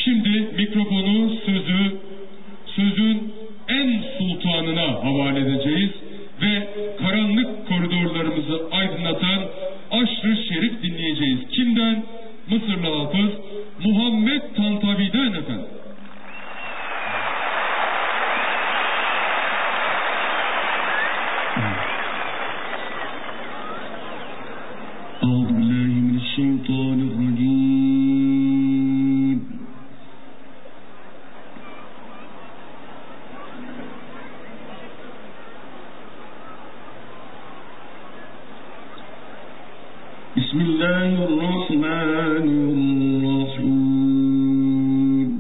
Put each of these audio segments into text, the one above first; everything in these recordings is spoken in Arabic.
Şimdi mikrofonu sözün en sultanına havale edeceğiz ve karanlık koridorlarımızı aydınlatan Aşr-ı Şerif dinleyeceğiz. Kimden? Mısırlı hafız Muhammed Tantavi'den efendim. Bismillahirrahmanirrahim.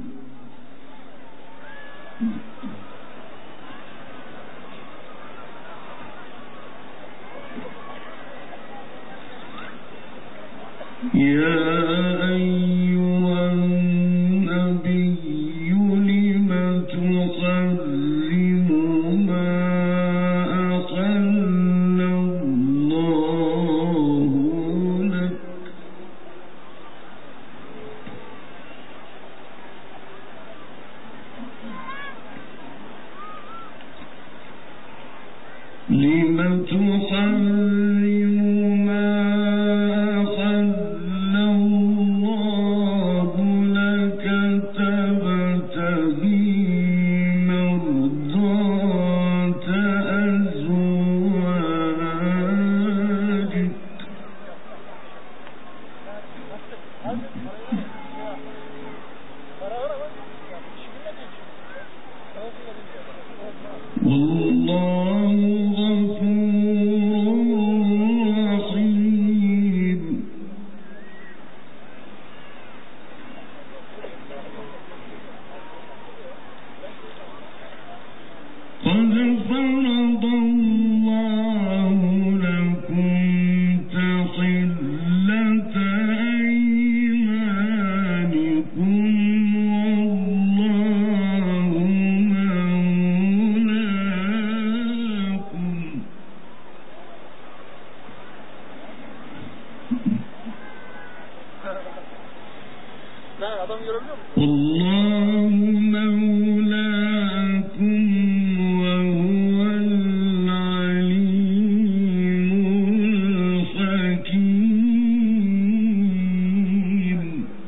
Ya eyyühen nebiyyü lime tuharrimu ma لم تحرم ما أحل الله لك تبتغي مرضات أزواجك والله قد فرض الله لكم تحلة أيمانكم والله مولاكم والله مولاكم وهو العليم الحكيم.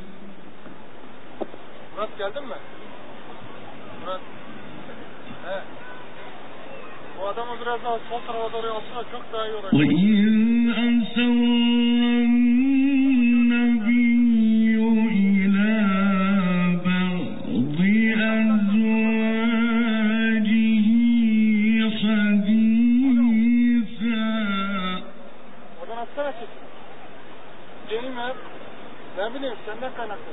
Murat geldin mi? Murat. He. Bu adamı biraz daha sol tarafa doğru alsana, çok daha iyi olacak. Ne bileyim, senden kaynaklı.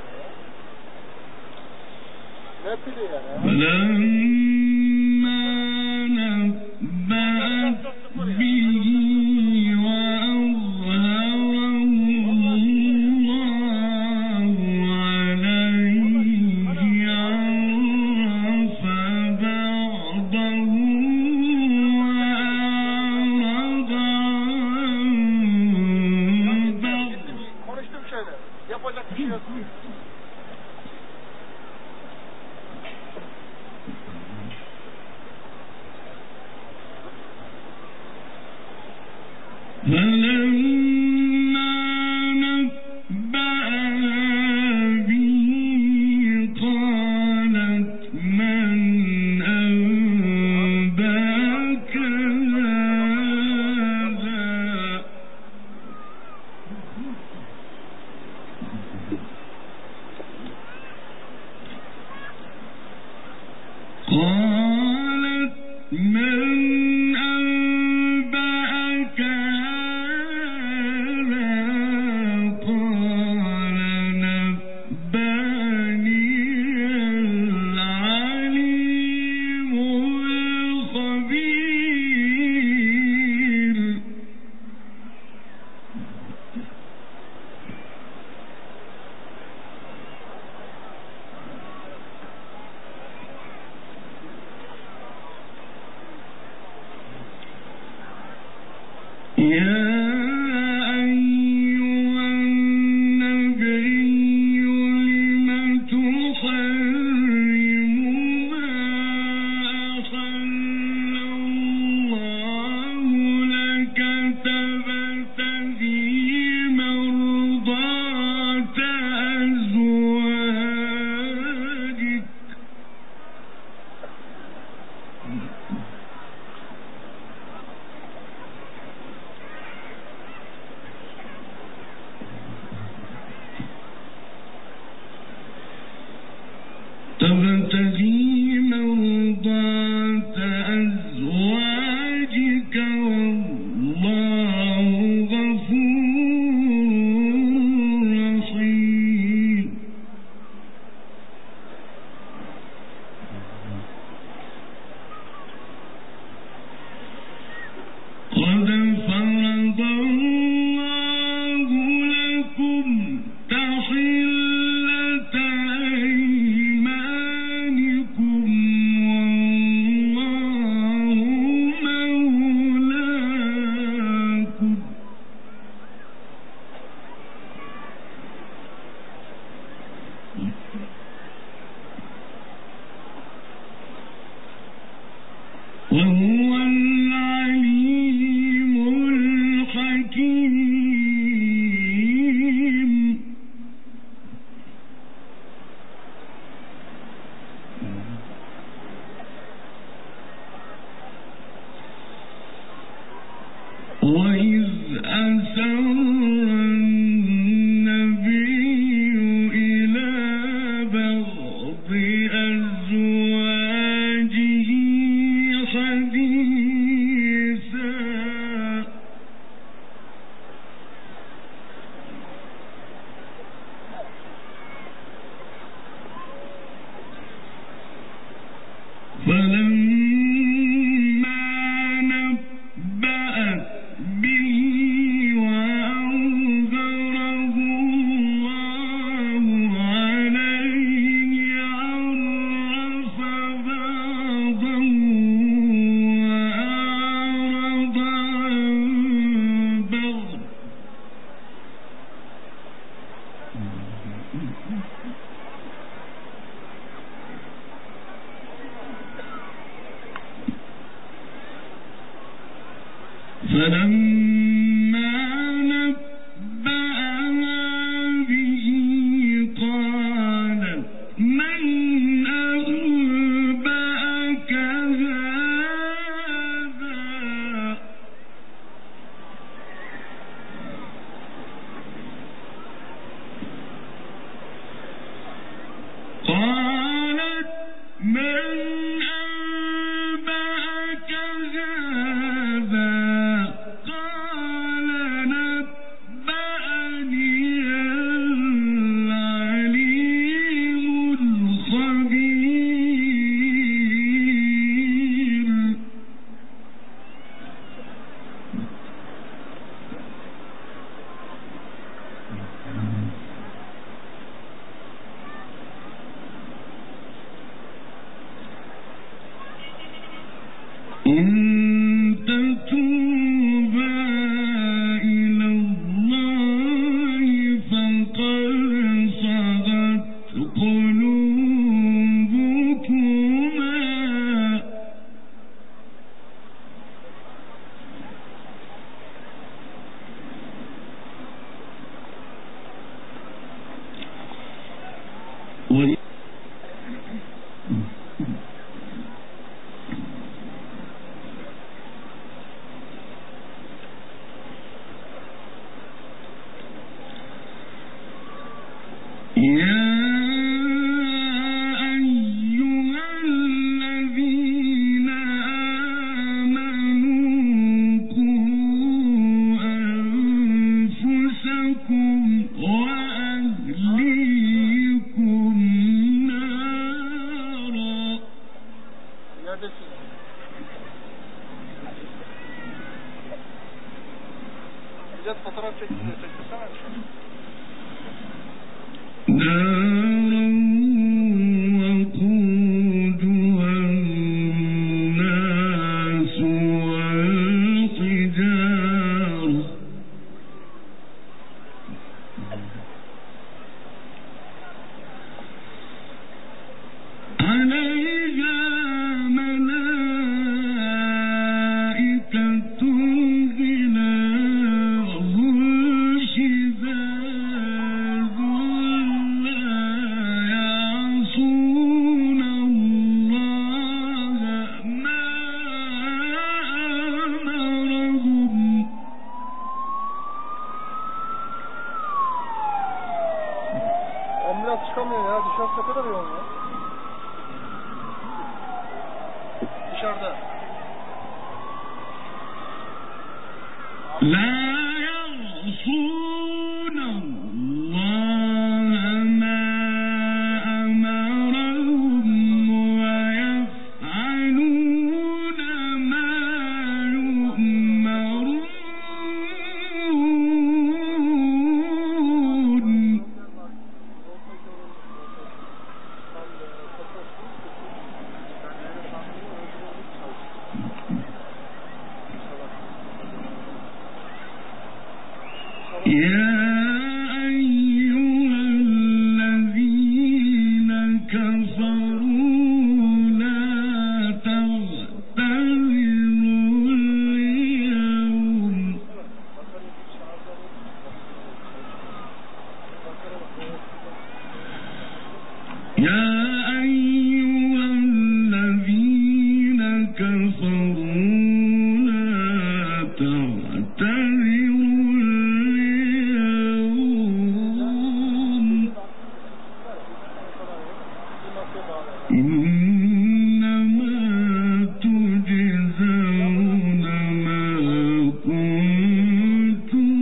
Ne bileyim ya. فلما نبأت به وأظهره الله عليه عرف بعضه وأعرض عن بعض. Konuştum şöyle. Yapacak bir şey yok. فلما نبأها به قالت من أنبأك هذا قالت من أنبأك هذا قال نبأني العليم الخبير. يا أيها النبي لم تحرم فابتغي مرضات أزواجك والله غفور رحيم قد فرض الله لكم تحلة أيمانكم والله مولاكم وهو العليم الحكيم وإذ أسر النبي إلى بعض أزواجه حديثا فلما نبأت به وأنذره الله عليه عرف بعضه وأعرض عن بعض فلما نبأها به قالت من أنبأك هذا قالت من أنبأك هذا قال نبأني العليم الخبير إن تتوبا إلى الله فقد صغت قلوبكما يا أيها الذين آمنوا قوا أنفسكم وأهليكم نارا Neredesin? Millet fotoğraf çekti. Çektirsene. نارا وقودها الناس والحجارة عليها ملائكة غلاظ شداد لا يعصون الله ما أمرهم Ambulans çıkamıyor ya. Dışarı ne kadar yoğun ya. dışarıda. لا يعصون الله ما أمرهم ويفعلون ما يؤمرون. يا أيها الذين كفروا لا تعتذروا اليوم. يا أيها الذين كفروا لا تعتذروا اليوم إنما تجزون ما كنتم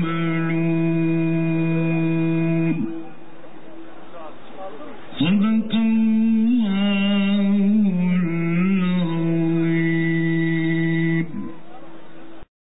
تعملون. صدق